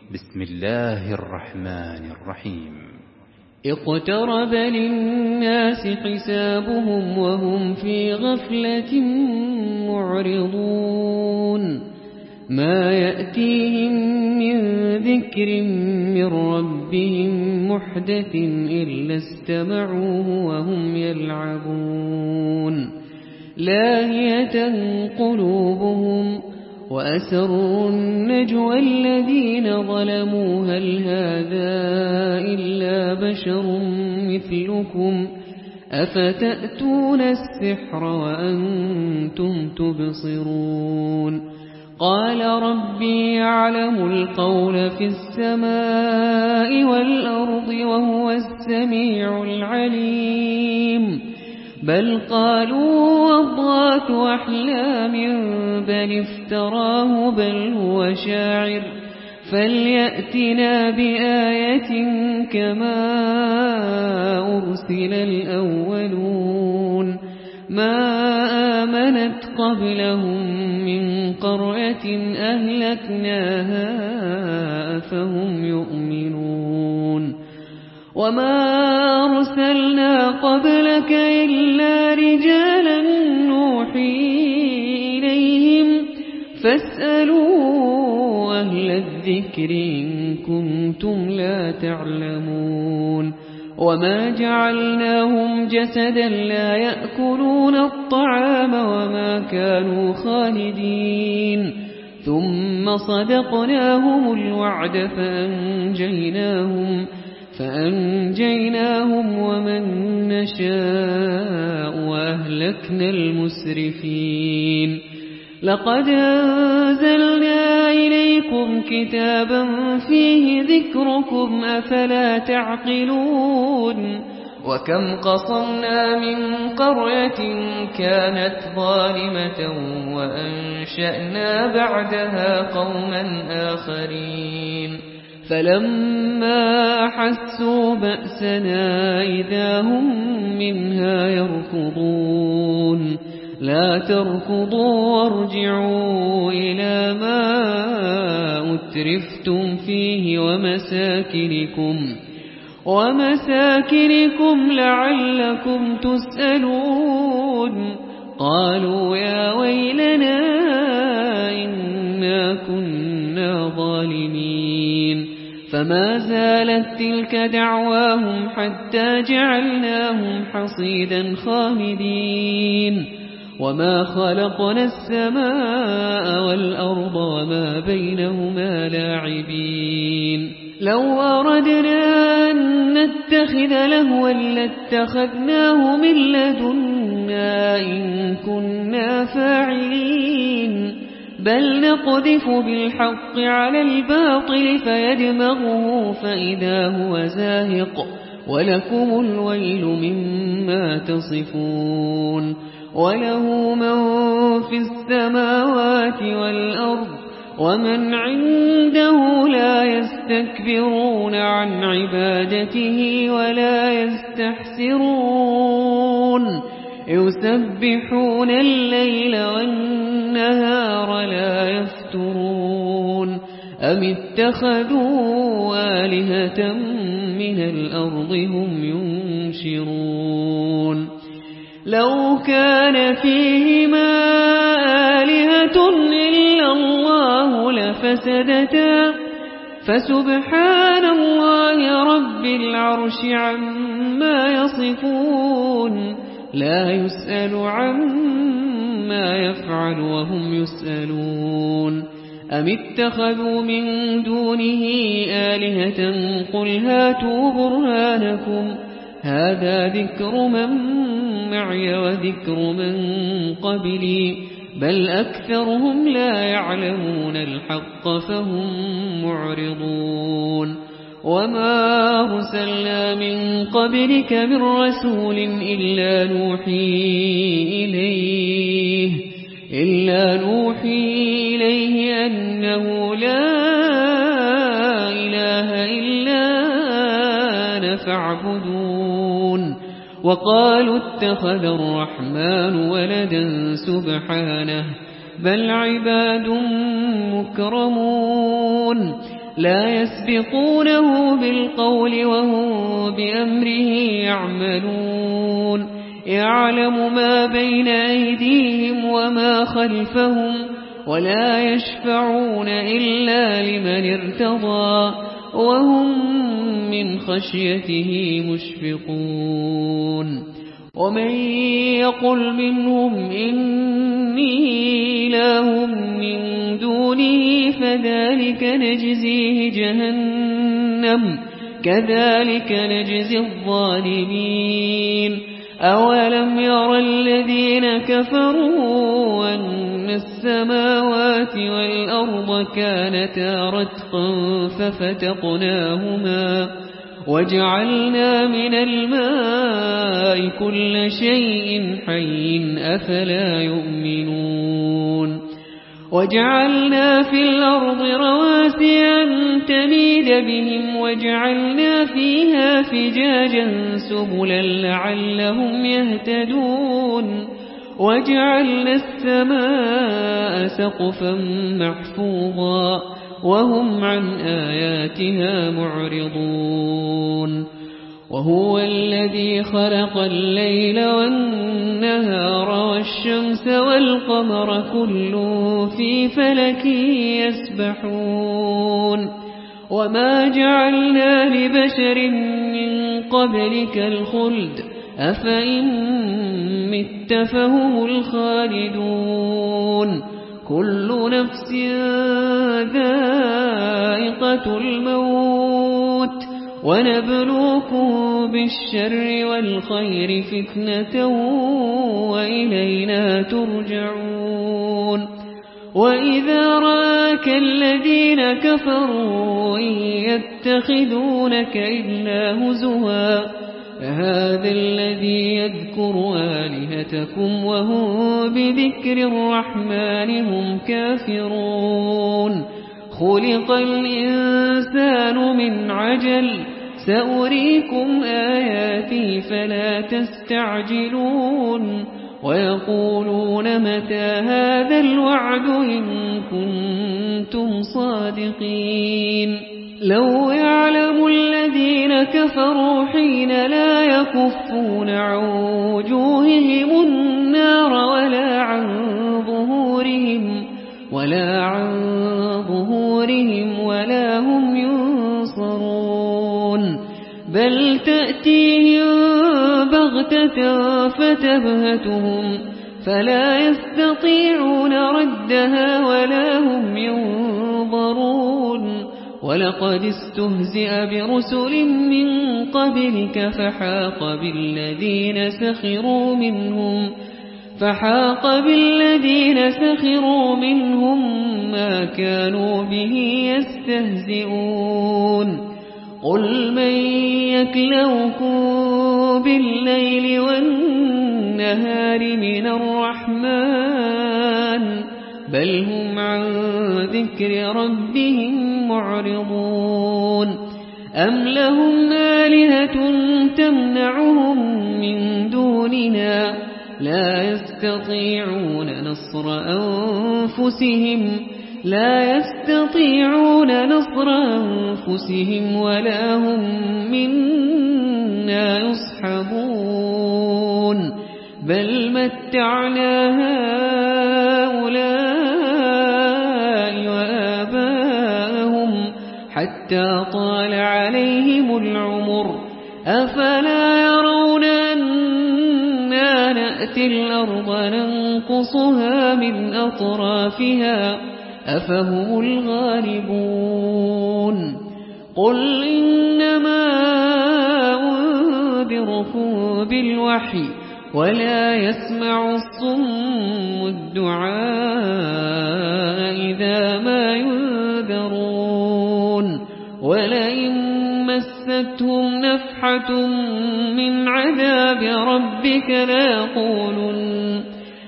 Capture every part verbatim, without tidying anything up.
بسم الله الرحمن الرحيم. اقترب للناس حسابهم وهم في غفلة معرضون ما يأتيهم من ذكر من ربهم محدث إلا استمعوه وهم يلعبون لاهية قلوبهم وأسروا النجوى الذين ظلموا هل هذا إلا بشر مثلكم أفتأتون السحر وأنتم تبصرون قال ربي يعلم القول في السماء والأرض وهو السميع العليم بل قالوا أضغاث أحلام بل افتراه بل هو شاعر فليأتنا بآية كما أرسل الأولون ما آمنت قبلهم من قرية أهلكناها أفهم يؤمنون وما أرسلنا قبلك إلا رجالا نوحي إليهم فاسألوا أهل الذكر إن كنتم لا تعلمون وما جعلناهم جسدا لا يأكلون الطعام وما كانوا خالدين ثم صدقناهم الوعد فأنجيناهم فأنجيناهم ومن نشاء وأهلكنا المسرفين لقد أنزلنا إليكم كتابا فيه ذكركم أفلا تعقلون وكم قصمنا من قرية كانت ظالمة وأنشأنا بعدها قوما آخرين فلما حسوا بأسنا إذا هم منها يركضون لا تركضوا وارجعوا إلى ما أترفتم فيه ومساكنكم ومساكنكم لعلكم تسألون قالوا يا ويلنا إنا كنا ظالمين فما زالت تلك دعواهم حتى جعلناهم حصيدا خامدين وما خلقنا السماء والأرض وما بينهما لاعبين لو أردنا أن نتخذ لهوا لاتخذناه من لدنا إن كنا فاعلين بل نقذف بالحق على الباطل فيدمغه فإذا هو زاهق ولكم الويل مما تصفون وله من في السماوات والأرض ومن عنده لا يستكبرون عن عبادته ولا يستحسرون يسبحون الليل والنهار لا يفترون أم اتخذوا آلهة من الأرض هم ينشرون لو كان فيهما آلهة إلا الله لفسدتا فسبحان الله رب العرش عما يصفون لا يسأل عما يفعل وهم يسألون أم اتخذوا من دونه آلهة قل هاتوا برهانكم هذا ذكر من معي وذكر من قبلي بل أكثرهم لا يعلمون الحق فهم معرضون وما أرسلنا من قبلك من رسول إلا نوحي إليه إلا نوحي إليه أنه لا إله إلا أنا فاعبدون وقالوا اتخذ الرحمن ولدا سبحانه بل عباد مكرمون لا يسبقونه بالقول وهم بأمره يعملون يعلم ما بين أيديهم وما خلفهم ولا يشفعون إلا لمن ارتضى وهم من خشيته مشفقون ومن يقل منهم إني إله من دونه فذلك نجزيه جهنم كذلك نجزي الظالمين أولم ير الذين كفروا أن السماوات والأرض كانتا رتقا ففتقناهما وجعلنا من الماء كل شيء حي أفلا يؤمنون وجعلنا في الأرض رواسي أن تميد بهم وجعلنا فيها فجاجا سبلا لعلهم يهتدون وجعلنا السماء سقفا محفوظا وهم عن آياتها معرضون وهو الذي خلق الليل والنهار والشمس والقمر كل في فلك يسبحون وما جعلنا لبشر من قبلك الخلد أفإن مت فهم الخالدون كل نفس ذائقة الموت ونبلوكم بالشر والخير فتنة وإلينا ترجعون وإذا رآك الذين كفروا إن يتخذونك إلا هزوا هذا الذي يذكر آلهتكم وهم بذكر الرحمن هم كافرون خلق الإنسان من عجل سأريكم آياتي فلا تستعجلون ويقولون متى هذا الوعد إن كنتم صادقين لو يعلم الذين كفروا حين لا يكفون عن وجوههم النار ولا عن ظهورهم ولا عن ظهورهم ولا هم ينصرون بل تأتيهم بغتة فتبهتهم فلا يستطيعون ردها ولا هم ينظرون ولقد استهزئ برسل من قبلك فحاق بالذين سخروا منهم فحاق بالذين سخروا منهم ما كانوا به يستهزئون قل من يكلؤكم بالليل والنهار من الرحمن بل هم عن ذكر ربهم معرضون أم لهم آلهة تمنعهم من دوننا لا يستطيعون نصر أنفسهم لا يستطيعون نصر أنفسهم ولا هم منا يصحبون بل متعنا هؤلاء وآباءهم حتى طال عليهم العمر أفلا يرون أنا نأتي الأرض ننقصها من أطرافها أفهم الغالبون قل إنما أنذركم بالوحي ولا يسمع الصم الدعاء إذا ما ينذرون ولئن مستهم نفحة من عذاب ربك ليقولن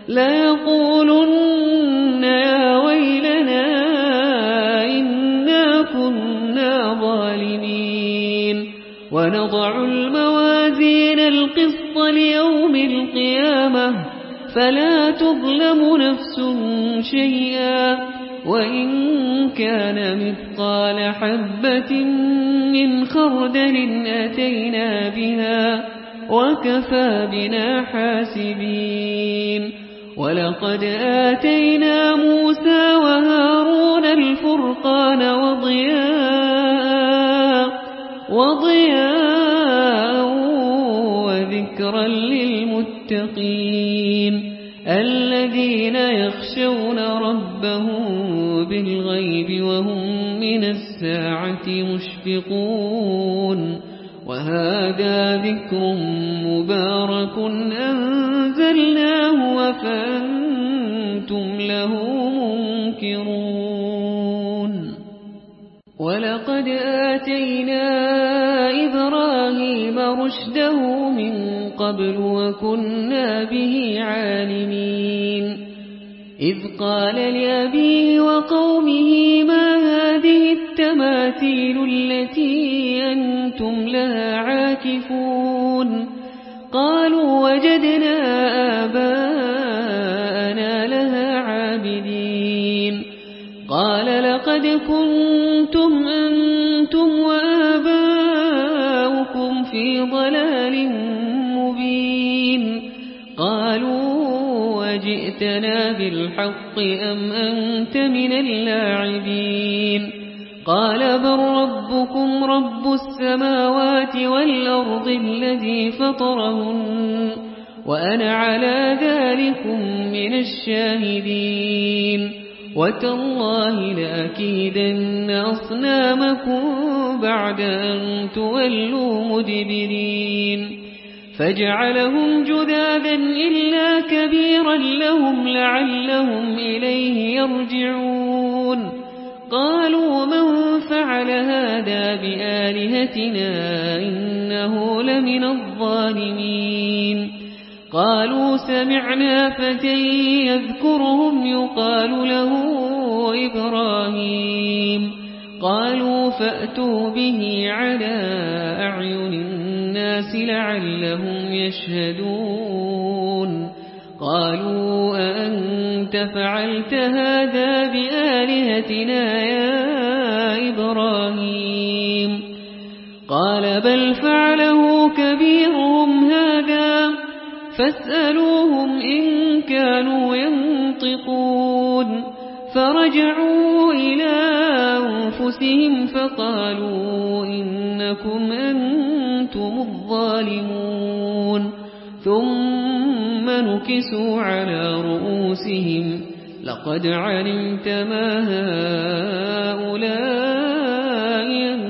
ليقولن يا ويلنا إنا كنا ظالمين ونضع الموازين القسط ليوم القيامة فلا تظلم نفس شيئا وإن كان مثقال حبة من خردل أتينا بها وكفى بنا حاسبين ولقد آتينا موسى وهارون الفرقان وضياء وضياء وذكرا للمتقين الذين يخشون ربهم بالغيب وهم من الساعة مشفقون وهذا ذكر مبارك أنزلناه وفأنتم له منكرون ولقد آتينا إبراهيم رشده من قبل وكنا به عالمين إذ قال لأبيه وقومه ما هذه التماثيل التي أنتم لها عاكفون قالوا وجدنا آباءنا لها عابدين قال لقد كنتم أنتم وآباؤكم في ضلال مبين قالوا وجئتنا بالحق أم أنت من اللاعبين قال بل ربكم رب السماوات والأرض الذي فطرهن وأنا على ذلكم من الشاهدين وتالله لأكيدن أصنامكم بعد أن تولوا مدبرين فجعلهم جذاذا إلا كبيرا لهم لعلهم إليه يرجعون قالوا من فعل هذا بآلهتنا إنه لمن الظالمين قالوا سمعنا فتى يذكرهم يقال له إبراهيم قالوا فأتوا به على أعين الناس لعلهم يشهدون قالوا أأنت فعلت هذا بآلهتنا يا إبراهيم قال بل فعله كبيرهم هذا فاسألوهم إن كانوا ينطقون فرجعوا إلى أنفسهم فقالوا إنكم أنتم الظالمون ثم نكسوا على رؤوسهم لقد علمت ما هؤلاء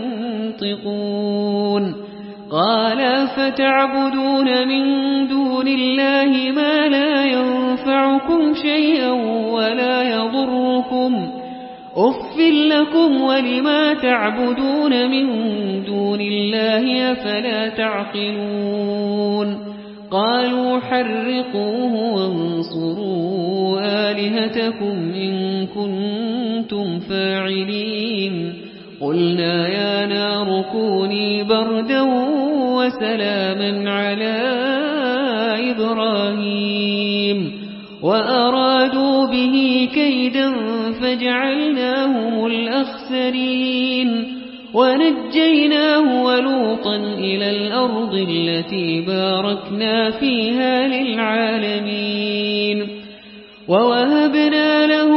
ينطقون قال فتعبدون من دون الله ما لا ينفعكم شيئا ولا يضركم أف لكم ولما تعبدون من دون الله أفلا تعقلون قالوا حرقوه وانصروا آلهتكم إن كنتم فاعلين قلنا يا نار كوني بردا وسلاما على إبراهيم وأرادوا به كيدا فجعلناهم الأخسرين ونجيناه ولوطا إلى الأرض التي باركنا فيها للعالمين ووهبنا له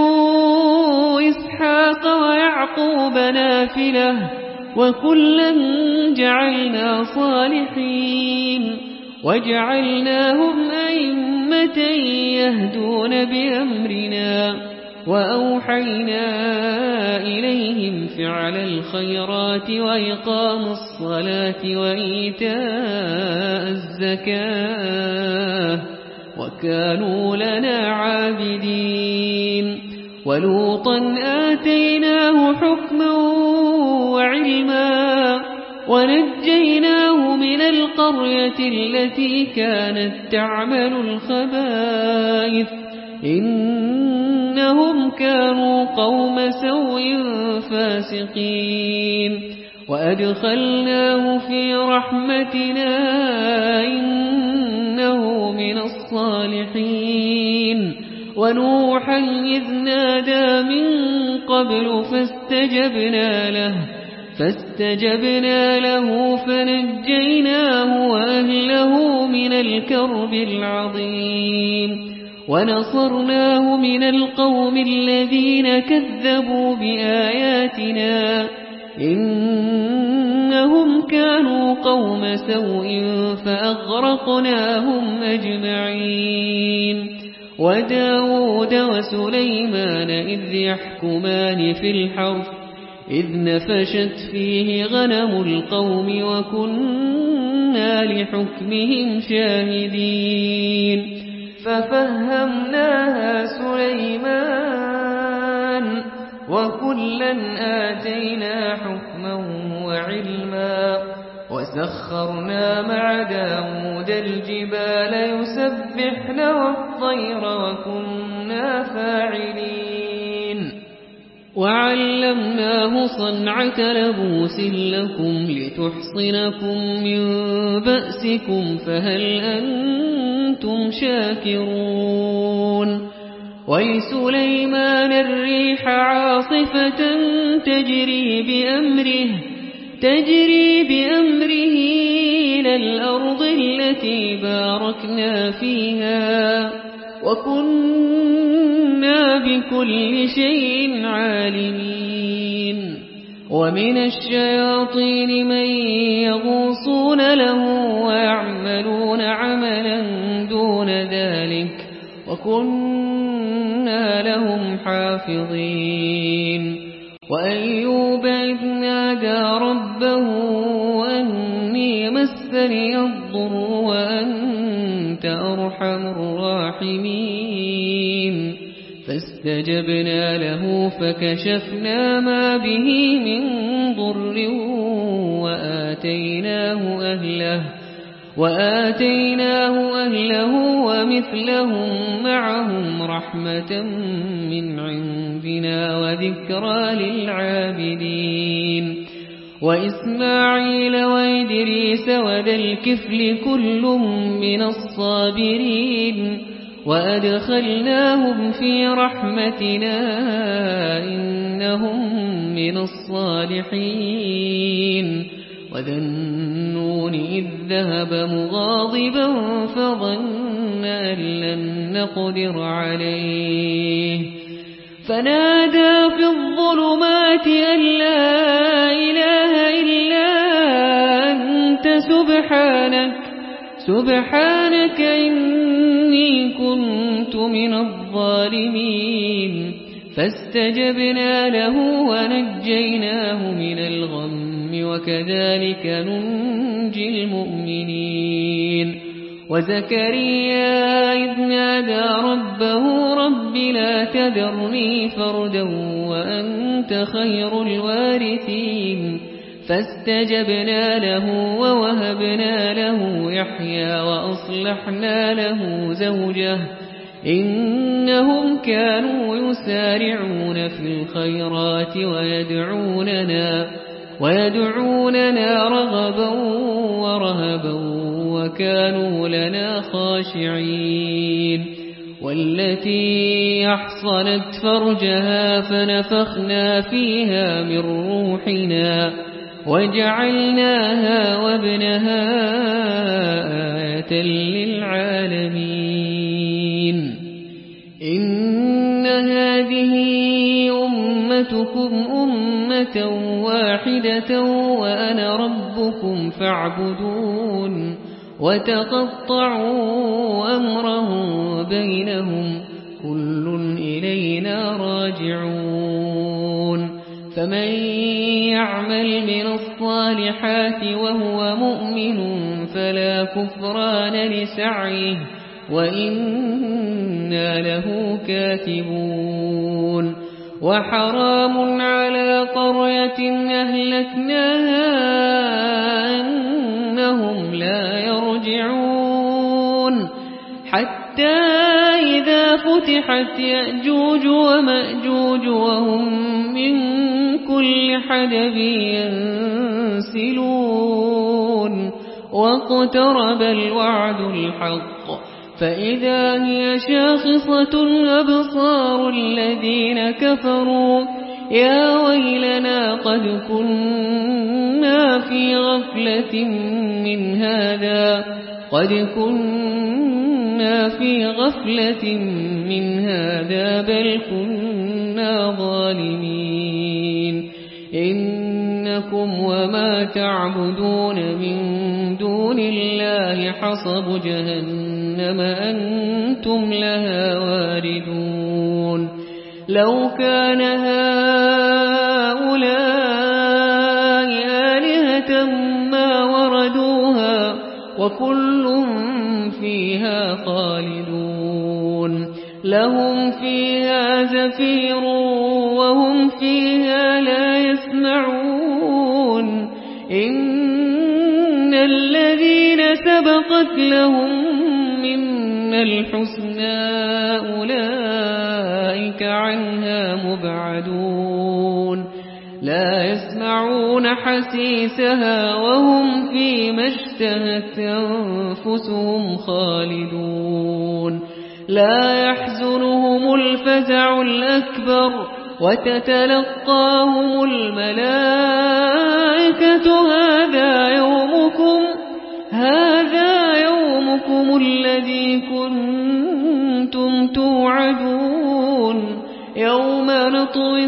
إسحاق ويعقوب نافلة وكلا جعلنا صالحين وجعلناهم أئمة يهدون بأمرنا وأوحينا إليهم فعل الخيرات وإقام الصلاة وإيتاء الزكاة وكانوا لنا عابدين ولوطا آتيناه حكما وعلما ونجيناه من القرية التي كانت تعمل الخبائث إنهم كانوا قوم سوء فاسقين وأدخلناه في رحمتنا إنه من الصالحين ونوحا إذ نادى من قبل فاستجبنا له فاستجبنا له فنجيناه وأهله من الكرب العظيم ونصرناه من القوم الذين كذبوا بآياتنا إنهم كانوا قوم سوء فأغرقناهم أجمعين وداود وسليمان إذ يحكمان في الحرث إذ نفشت فيه غنم القوم وكنا لحكمهم شاهدين ففهمناها سليمان وكلا آتينا حكما وعلما وسخرنا مع داود الجبال يسبحن والطير وكنا فاعلين وعلمناه صنعة لبوس لكم لتحصنكم من بأسكم فهل أنتم شاكرون ولسليمان الريح عاصفة تجري بأمره تجري بأمره إلى الأرض التي باركنا فيها وكنا بكل شيء عالمين ومن الشياطين من يغوصون له ويعملون عملا دون ذلك وكنا لهم حافظين وأيوب إذ نادى ربه أني مسني الضر وأنت أرحم الراحمين فاستجبنا له فكشفنا ما به من ضر وآتيناه أهله وآتيناه أهله ومثلهم معهم رحمة من عندنا وذكرى للعابدين وإسماعيل وإدريس وذا الكفل كل من الصابرين وأدخلناهم في رحمتنا إنهم من الصالحين وذا النون إذ ذهب مغاضبا فظن أن لن نقدر عليه فنادى في الظلمات أن لا إله إلا أنت سبحانك سبحانك إني كنت من الظالمين فاستجبنا له ونجيناه من الغم وكذلك ننجي المؤمنين وزكريا إذ نادى ربه رب لا تذرني فردا وأنت خير الوارثين فاستجبنا له ووهبنا له يحيى وأصلحنا له زوجه إنهم كانوا يسارعون في الخيرات ويدعوننا ويدعوننا رغبا ورهبا وكانوا لنا خاشعين والتي أحصنت فرجها فنفخنا فيها من روحنا وجعلناها وابنها آية للعالمين إن هذه أمتكم أمة واحدة وأنا ربكم فاعبدون وتقطعوا أمرهم بينهم كل إلينا راجعون فمن يعمل من الصالحات وهو مؤمن فلا كفران لسعيه وإنا له كاتبون وحرام على قرية أهلكناها أنهم لا يرجعون حتى إذا فتحت يأجوج ومأجوج وهم من كل حدب ينسلون واقترب الوعد الحق فإذا هي شاخصة أبصار الذين كفروا يا ويلنا قد كنا في غفلة من هذا قد كنا في غفلة من هذا بل كنا ظالمين إنكم وما تعبدون من دون الله حصب جهنم أنتم لها واردون لو كان هؤلاء آلهة ما وردوها وكل فيها خالدون لهم فيها زفير وهم فيها لا يسمعون إن الذين سبقت لهم منا الحسنى أولئك عنها مبعدون لا يسمعون حسيسها وهم فيما اشتهت أنفسهم خالدون لا يحزنهم الفزع الأكبر وتتلقاهم الملائكة هذا يومكم هذا يومكم الذي كنتم توعدون يوم نطوي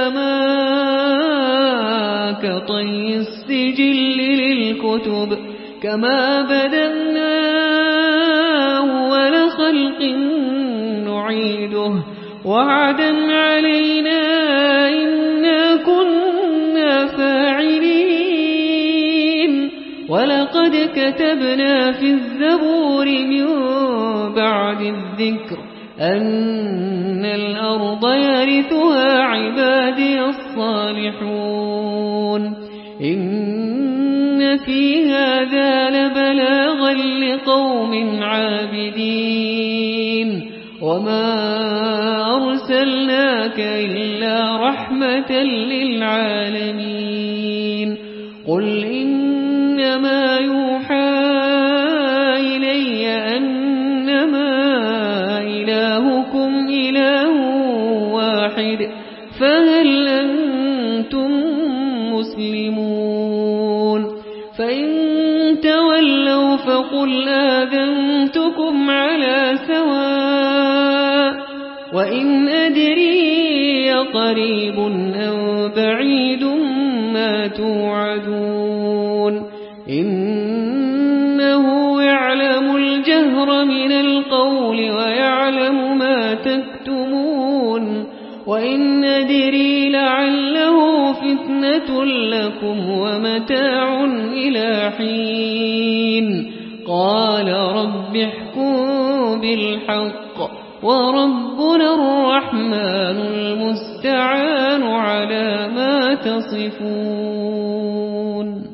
السماء كطي السجل للكتب كما بدأنا أول خلق نعيده وعدا علينا إنا كنا فاعلين ولقد كتبنا في الزبور من بعد الذكر أن الأرض يرثها عبادي الصالحون إن في هذا لبلاغا لقوم عابدين وما أرسلناك إلا رحمة للعالمين قل إنما يوحى إلي أنما إلهكم إله واحد فهل أنتم مسلمون فإن تولوا فقل آذنتكم على سواء وإن أدري قريب أو بعيد ما توعدون إنه يعلم الجهر من القول ويعلم ما تكتمون وإن أدري لعله فتنة لكم ومتاع إلى حين قال رب احكم بالحق وربنا الرحمن المستعان على ما تصفون.